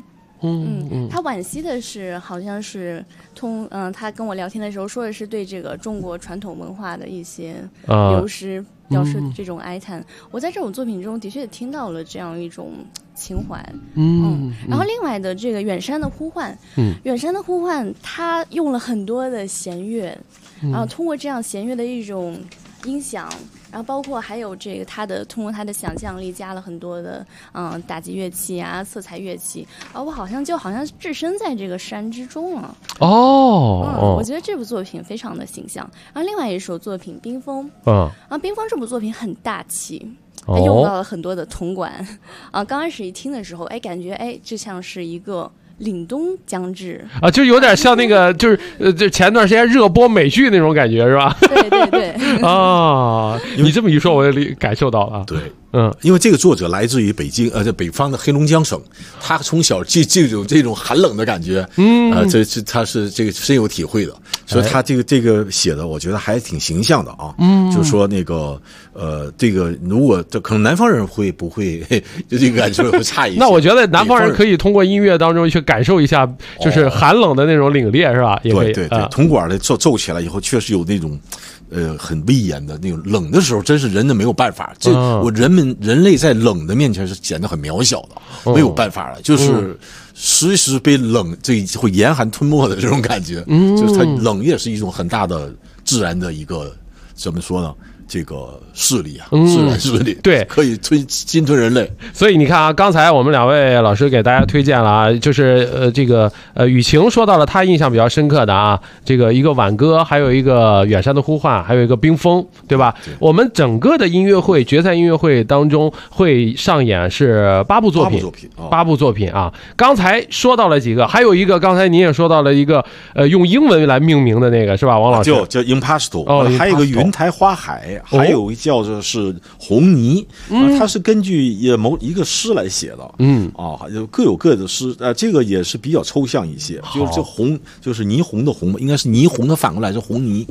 他惋惜的是，好像是他跟我聊天的时候说的是对这个中国传统文化的一些流失表示这种哀叹。我在这种作品中的确也听到了这样一种情怀。然后另外的这个远山的呼唤，远山的呼唤，他用了很多的弦乐，然后通过这样弦乐的一种音响。然后包括还有这个通过他的想象力加了很多的打击乐器啊、色彩乐器我好像置身在这个山之中了。我觉得这部作品非常的形象。然后另外一首作品《冰封》，冰封这部作品很大气。他用到了很多的铜管刚开始一听的时候，感觉这像是一个凛冬将至就有点像那个就是前段时间热播美剧那种感觉是吧？ 对你这么一说我也感受到了。 对，因为这个作者来自于北京北方的黑龙江省，他从小这种寒冷的感觉，他是这个深有体会的，所以他这个写的我觉得还挺形象的啊。就是说那个这个如果可能南方人会不会就这个感受会差一些？ 那我觉得南方人可以通过音乐当中去感受一下，就是寒冷的那种凛冽是吧？也可以。 对，铜管的奏起来以后，确实有那种很威严的那种，冷的时候真是人的没有办法。人类在冷的面前是显得很渺小的，没有办法了，就是随时被冷会严寒吞没的这种感觉。就是它冷也是一种很大的自然的一个怎么说呢？这个势力自然势力， 对， 可以侵吞人类。 所以你看刚才我们两位老师给大家推荐了就是这个雨晴说到了他印象比较深刻的这个一个挽歌，还有一个远山的呼唤，还有一个冰封，对吧？对，我们整个的音乐会决赛音乐会当中会上演是8部作品刚才说到了几个，还有一个刚才您也说到了一个用英文来命名的那个是吧，王老师？ 叫 Impasto，还有一个云台花海。还有一叫做是红泥，它是根据一个诗来写的，各有各的诗，这个也是比较抽象一些，就是这红就是霓虹的红，应该是霓虹的反过来是红泥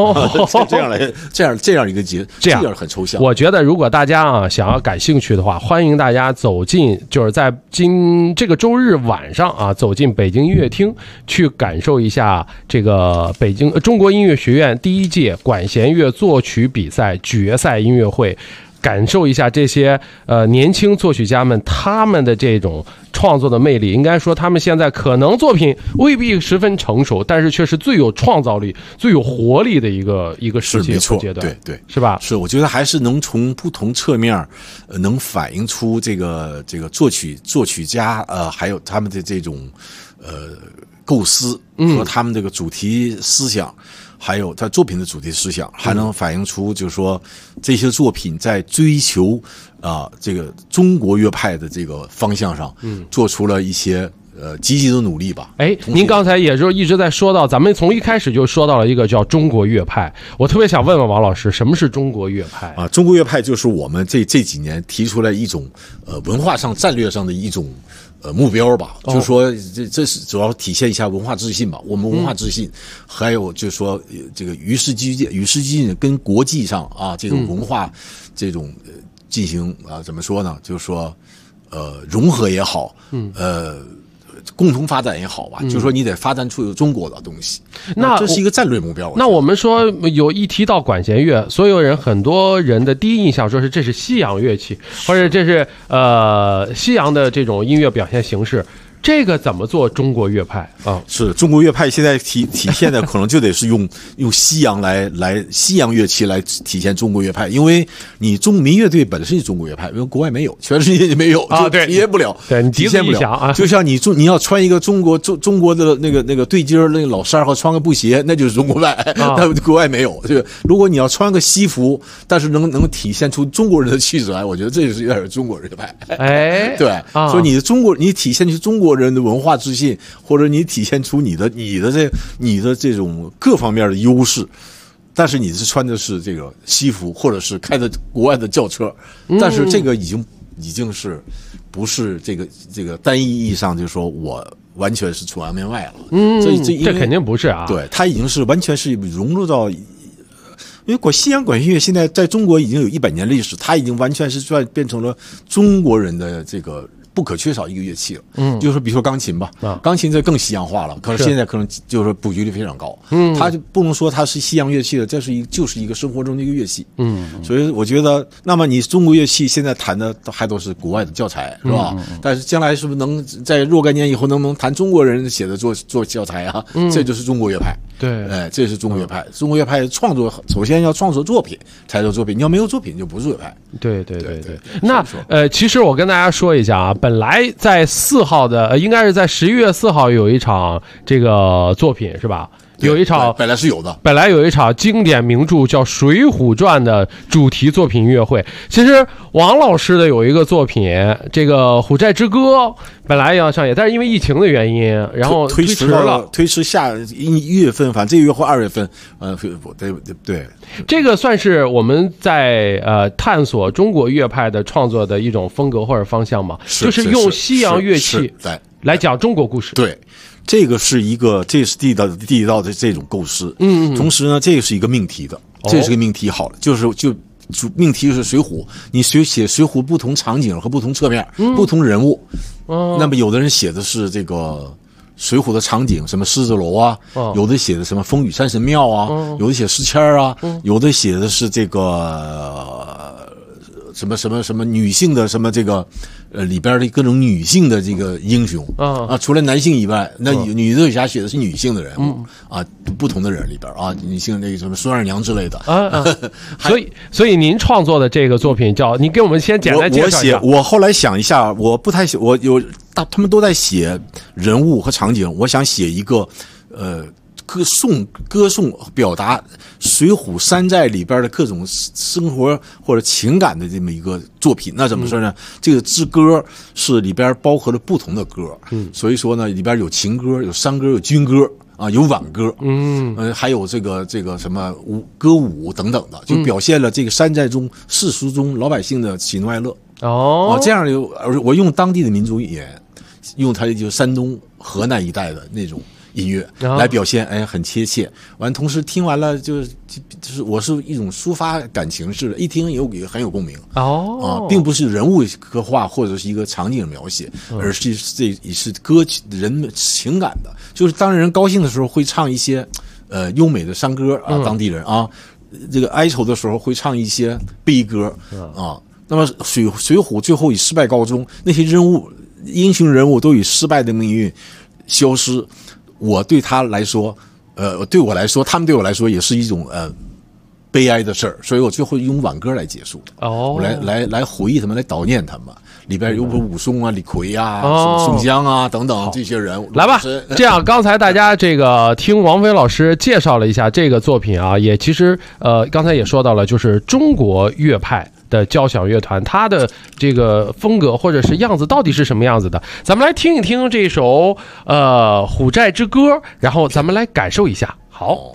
这样一个节，这样很抽象。 我觉得如果大家想要感兴趣的话，欢迎大家走进，就是在这个周日晚上走进北京音乐厅，去感受一下这个北京中国音乐学院第1届管弦乐作曲比赛决赛音乐会，感受一下这些年轻作曲家们他们的这种创作的魅力。应该说他们现在可能作品未必十分成熟，但是却是最有创造力最有活力的一个时期和阶段。 对， 是吧？ 是，我觉得还是能从不同侧面能反映出这个作曲家还有他们的这种构思和他们这个主题思想，还有他作品的主题思想，还能反映出就是说这些作品在追求这个中国乐派的这个方向上，做出了一些积极的努力吧。 您刚才也是一直在说到，咱们从一开始就说到了一个叫中国乐派，我特别想问问王老师，什么是中国乐派中国乐派就是我们这几年提出来一种文化上战略上的一种目标吧，就是说这是主要体现一下文化自信吧。我们文化自信，还有就是说这个与时俱进跟国际上这个文化这种进行怎么说呢？就是说融合也好，共同发展也好吧，就是说你得发展出有中国的东西，那这是一个战略目标。 那我们说一提到管弦乐，很多人的第一印象说是这是西洋乐器，或者这是西洋的这种音乐表现形式。这个怎么做中国乐派是中国乐派现在体现的可能就得是用西洋西洋乐器来体现中国乐派，因为你民乐队本身是中国乐派，因为国外没有，全世界没有就体现不了， 对，你体现不了就像你要穿一个中国的那个对襟那个老衫和穿个布鞋，那就是中国派，那国外没有。对，如果你要穿个西服，但是能体现出中国人的气质来，我觉得这就是有点中国乐派。对，所以你体现出中国人的文化自信，或者你体现出你的这种各方面的优势，但是你是穿的是这个西服，或者是开的国外的轿车，但是这个已经是不是这个单一意义上就是说我完全是崇洋媚外了。 这肯定不是对，它已经是完全是融入到。因为西洋管弦乐现在在中国已经有100年历史，它已经完全是变成了中国人的这个不可缺少一个乐器了。就是比如说钢琴吧，钢琴这更西洋化了，可是现在可能就是普及率非常高。它就不能说它是西洋乐器了，这是就是一个生活中的一个乐器。所以我觉得，那么你中国乐器现在弹的还都是国外的教材，是吧？但是将来是不是能在若干年以后能不能弹中国人写的做教材啊？这就是中国乐派。 对， 这是中国乐派。中国乐派创作首先要创作作品才叫作品，你要没有作品就不是乐派。 对。那其实我跟大家说一下啊，本来在4号的应该是在11月4号有一场这个作品是吧？有一场本来是有的， 本来有一场经典名著叫《水浒传》的主题作品音乐会。其实王老师的有一个作品，这个《虎寨之歌》本来要上演，但是因为疫情的原因，然后推迟了， 推迟下1月份，反正这个月或2月份。对， 这个算是我们在探索中国乐派的创作的一种风格或者方向嘛，就是用西洋乐器来讲中国故事。 对。这是地道的这种构思，同时呢，这个是一个命题的，这是个命题好了，就命题是水浒，你写水浒不同场景和不同侧面，不同人物，那么有的人写的是这个水浒的场景，什么狮子楼啊，有的写的什么风雨山神庙啊，有的写诗签啊，有的写的是这个什么女性的什么这个里边的各种女性的这个英雄除了男性以外，那女作家写的是女性的人物不同的人里边女性那个什么孙二娘之类的所以您创作的这个作品叫，您给我们先简单介绍一下。 我后来想一下，我不太写，他们都在写人物和场景，我想写一个歌颂表达水浒山寨里边的各种生活或者情感的这么一个作品。那怎么说呢？这个之歌是里边包含了不同的歌，所以说呢，里边有情歌、有山歌、有军歌有挽歌，还有这个什么歌舞等等的，就表现了这个山寨中世俗中老百姓的喜怒哀乐。这样我用当地的民族语言，用它就山东、河南一带的那种音乐来表现，很贴切。完，同时听完了就是我是一种抒发感情式的，一听也很有共鸣并不是人物刻画或者是一个场景描写，而是歌曲人情感的。就是当人高兴的时候会唱一些优美的山歌当地人这个哀愁的时候会唱一些悲歌那么水浒最后以失败告终，那些英雄人物都以失败的命运消失。我对他来说，对我来说，他们对我来说也是一种悲哀的事儿，所以我最后用挽歌来结束的。我来回忆他们，来悼念他们。里边有武松啊、李逵啊、宋江啊等等这些人物。 来吧，这样刚才大家这个听王菲老师介绍了一下这个作品也其实刚才也说到了，就是中国乐派的交响乐团，它的这个风格或者是样子到底是什么样子的？咱们来听一听这首《虎寨之歌》，然后咱们来感受一下。好。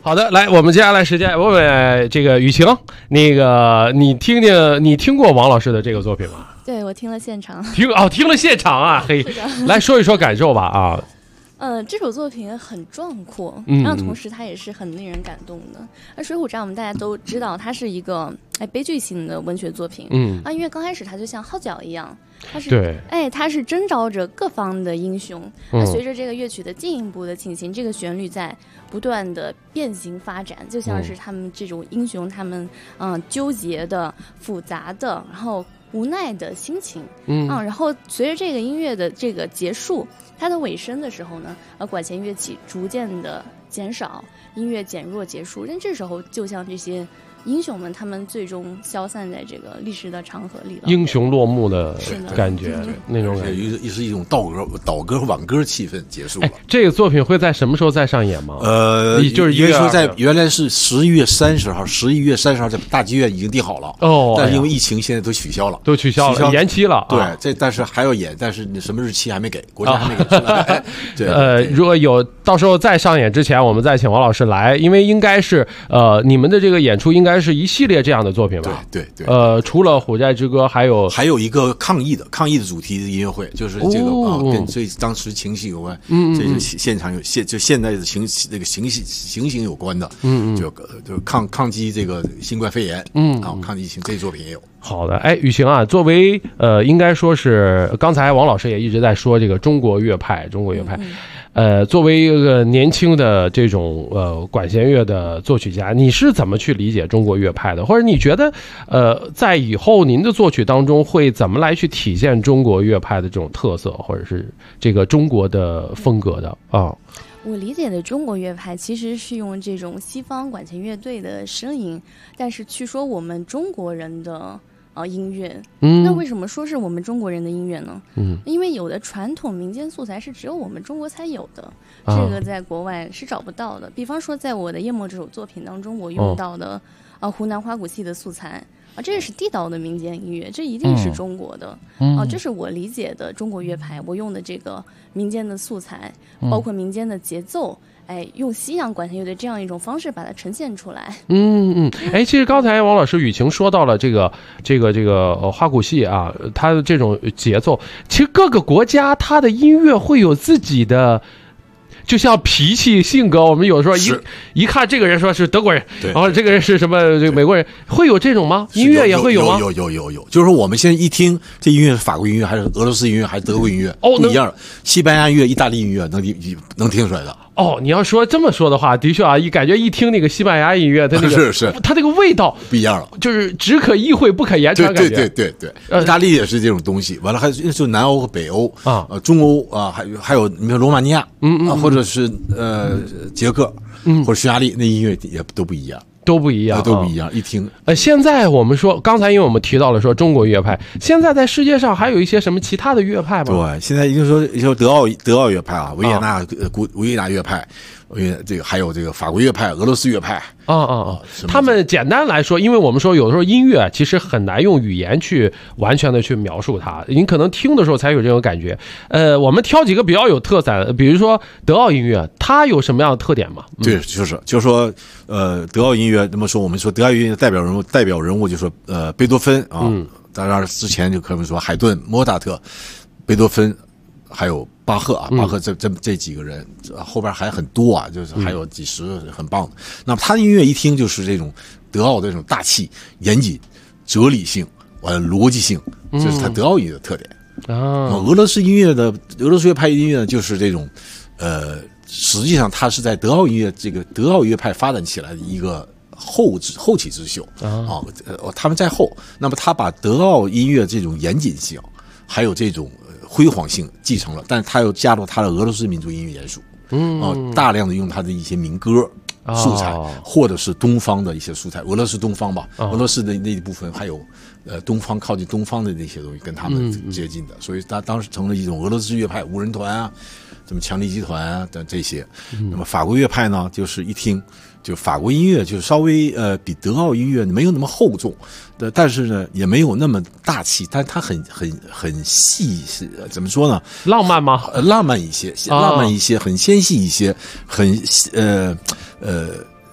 好的，来，我们接下来时间问问这个雨晴，那个你听过王老师的这个作品吗？ 对，我听了现场。 听了现场啊，嘿，来说一说感受吧啊。 这首作品很壮阔，然后同时它也是很令人感动的。而《水浒传》我们大家都知道，它是一个悲剧性的文学作品，因为刚开始它就像号角一样，它是征召着各方的英雄。随着这个乐曲的进一步的进行，这个旋律在不断的变形发展，就像是他们这种英雄，他们纠结的、复杂的，然后无奈的心情，然后随着这个音乐的这个结束，它的尾声的时候呢，管弦乐器逐渐的减少，音乐减弱结束，但这时候就像这些英雄们，他们最终消散在这个历史的长河里了， 英雄落幕的感觉，那种感觉是一种倒歌挽歌气氛结束了。 这个作品会在什么时候再上演吗？就是因为说原来是11月30号在大剧院已经定好了，但是因为疫情现在都取消了， 延期了。 对，但是还要演，但是什么日期还没给，国家还没给出来。 对，如果有到时候再上演之前，我们再请王老师来，因为应该是你们的这个演出应该是一系列这样的作品吧？ 对。 除了《虎寨之歌》，还有一个抗疫的主题的音乐会，就是这个跟所以当时情形有关，这个现场就现在的行刑有关的，就抗击这个新冠肺炎，抗击疫情，这作品也有。 好的，雨晴啊，作为应该说是刚才王老师也一直在说这个中国乐派，作为一个年轻的这种管弦乐的作曲家，你是怎么去理解中国乐派的？或者你觉得在以后您的作曲当中会怎么来去体现中国乐派的这种特色，或者是这个中国的风格的啊？ 我理解的中国乐派其实是用这种西方管弦乐队的声音，但是去说我们中国人的音乐，那为什么说是我们中国人的音乐呢？因为有的传统民间素材是只有我们中国才有的，这个在国外是找不到的。比方说，在我的《夜幕》这首作品当中，我用到的湖南花鼓戏的素材这是地道的民间音乐，这一定是中国的这是我理解的中国乐派。我用的这个民间的素材，包括民间的节奏。用西洋管弦乐队这样一种方式把它呈现出来。 其实刚才王老师雨晴说到了这个花鼓戏啊，它的这种节奏，其实各个国家它的音乐会有自己的。就像脾气性格，我们有时候一看这个人说是德国人，然后这个人是什么这个美国人，会有这种吗？音乐也会有吗？ 有，就是说我们现在一听这音乐是法国音乐还是俄罗斯音乐还是德国音乐不一样，西班牙音乐、意大利音乐能听出来的。 你要说这么说的话，的确啊，感觉一听那个西班牙音乐，它那个它那个味道不一样了， 就是只可意会不可言传感觉。 对，意大利也是这种东西。完了，还就南欧和北欧中欧还有你说罗马尼亚，或者是捷克，或者匈牙利，那音乐也都不一样。都不一样，一听。 现在我们说，刚才因为我们提到了说中国乐派，现在在世界上还有一些什么其他的乐派吗？ 对，现在就说德奥乐派维也纳乐派，这个还有这个法国乐派、俄罗斯乐派他们简单来说，因为我们说有的时候音乐其实很难用语言去完全的去描述它，你可能听的时候才有这种感觉。我们挑几个比较有特色，比如说德奥音乐，它有什么样的特点吗？ 对，就是说德奥音乐，那么说我们说德奥音乐代表人物就说贝多芬啊，当然之前就可以说海顿、莫扎特、贝多芬，还有巴赫啊，巴赫这几个人，后边还很多啊，就是还有几十很棒的。那么他的音乐一听就是这种德奥的这种大气、严谨、哲理性、逻辑性，这是他德奥音乐的特点俄罗斯乐派音乐呢，就是这种实际上它是在德奥音乐这个德奥乐派发展起来的一个后起之秀他们在后，那么他把德奥音乐这种严谨性还有这种辉煌性继承了，但是他又加入他的俄罗斯民族音乐元素大量的用他的一些民歌素材或者是东方的一些素材，俄罗斯东方吧，俄罗斯的那一部分还有东方靠近东方的那些东西跟他们接近的，所以他当时成了一种俄罗斯乐派，五人团啊，什么强力集团啊等这些。那么法国乐派呢，就是一听就法国音乐就稍微比德奥音乐没有那么厚重，但是呢也没有那么大气，但它很细，怎么说呢？ 浪漫吗？ 浪漫一些，很纤细一些，很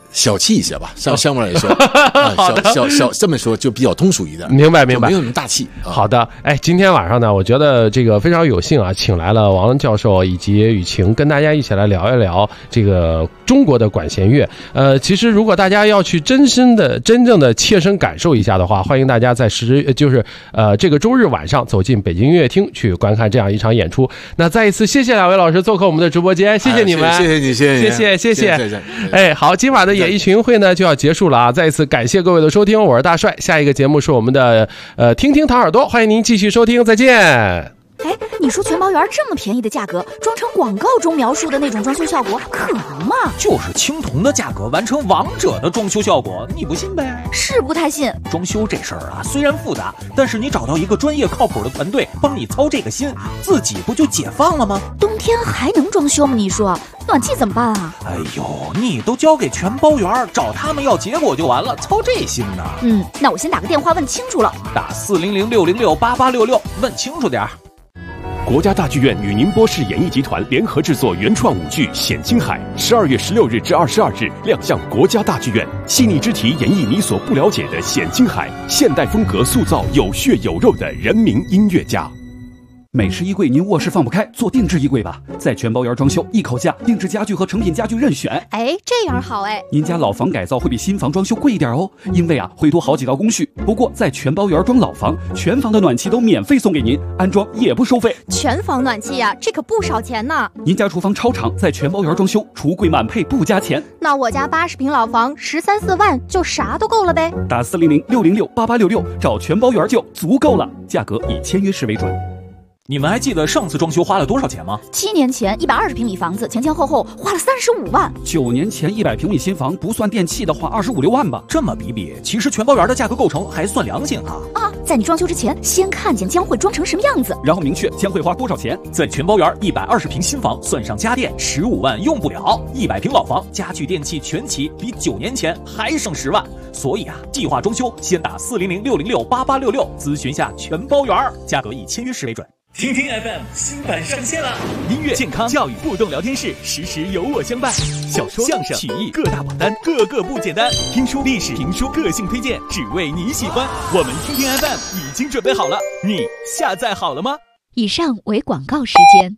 小气一些吧，上面来说，这么说就比较通俗一点。 明白， 没有什么大气。 好的，哎，今天晚上呢，我觉得这个非常有幸啊，请来了王教授以及雨晴，跟大家一起来聊一聊这个中国的管弦乐。其实如果大家要去真正的切身感受一下的话，欢迎大家在这个周日晚上走进北京音乐厅去观看这样一场演出。那再一次谢谢两位老师做客我们的直播间，谢谢你们，谢谢。哎，好，今晚的演艺群英会呢就要结束了啊！再一次感谢各位的收听，我是大帅。下一个节目是我们的听听糖耳朵，欢迎您继续收听，再见。 哎，你说全包圆这么便宜的价格，装成广告中描述的那种装修效果，可能吗？ 就是青铜的价格完成王者的装修效果，你不信呗？ 是不太信。 装修这事儿啊，虽然复杂，但是你找到一个专业靠谱的团队帮你操这个心，自己不就解放了吗？ 冬天还能装修吗？你说暖气怎么办啊？ 哎呦，你都交给全包圆，找他们要结果就完了，操这心呢？ 那我先打个电话问清楚了， 打400-606-8866，问清楚点儿。 国家大剧院与宁波市演艺集团联合制作原创舞剧《显青海》，12月16日至22日亮相国家大剧院，细腻之题演绎你所不了解的显青海，现代风格塑造有血有肉的人民音乐家。 美式衣柜您卧室放不开，做定制衣柜吧，在全包圆装修，一口价，定制家具和成品家具任选。 哎，这样好哎。 您家老房改造会比新房装修贵一点哦，因为会多好几道工序。不过在全包圆装老房，全房的暖气都免费送给您，安装也不收费。 全房暖气呀，这可不少钱呢。 您家厨房超长，在全包圆装修，橱柜满配不加钱。 那我家80平老房13-14万就啥都够了呗。 打400-606-8866，找全包圆就足够了，价格以签约式为准。 你们还记得上次装修花了多少钱吗 ？7年前120平米房子前后花了35万。 9年前100平米新房不算电器的话25-6万吧。 这么比，其实全包圆的价格构成还算良心啊！ 在你装修之前，先看见将会装成什么样子， 然后明确将会花多少钱。 在全包圆120平新房算上家电15万用不了，100平老房家具电器全齐，比9年前还省10万。所以计划装修先打400-606-8866咨询下全包圆，价格以签约式为准。 听听 FM 新版上线了，音乐、健康、教育互动聊天室，时时有我相伴。小说、相声、曲艺各大榜单，个个不简单。听书、历史、评书，个性推荐，只为你喜欢。我们听听 FM 已经准备好了，你下载好了吗？ 以上为广告时间。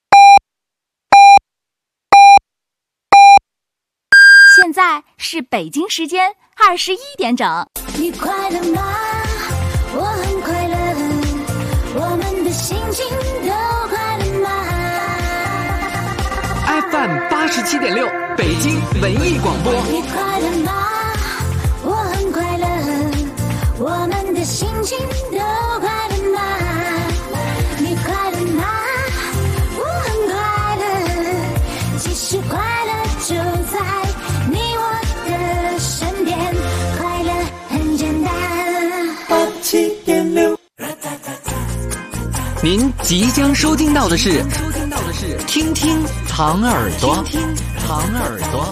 现在是北京时间21点整。 你快乐吗？我很快乐。我们的心情都快乐吗 ？FM 87.6，北京文艺广播。 你快乐吗？我很快乐。我们的心情都快乐吗？你快乐吗？我很快乐。其实快乐就在你我的身边，快乐很简单。87.6。 您即将收听到的是听听糖耳朵，听听糖耳朵。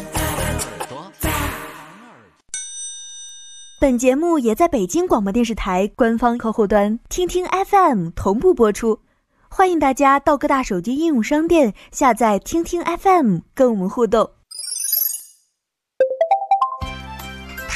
本节目也在北京广播电视台官方客户端听听 FM 同步播出，欢迎大家到各大手机应用商店下载听听 FM 跟我们互动。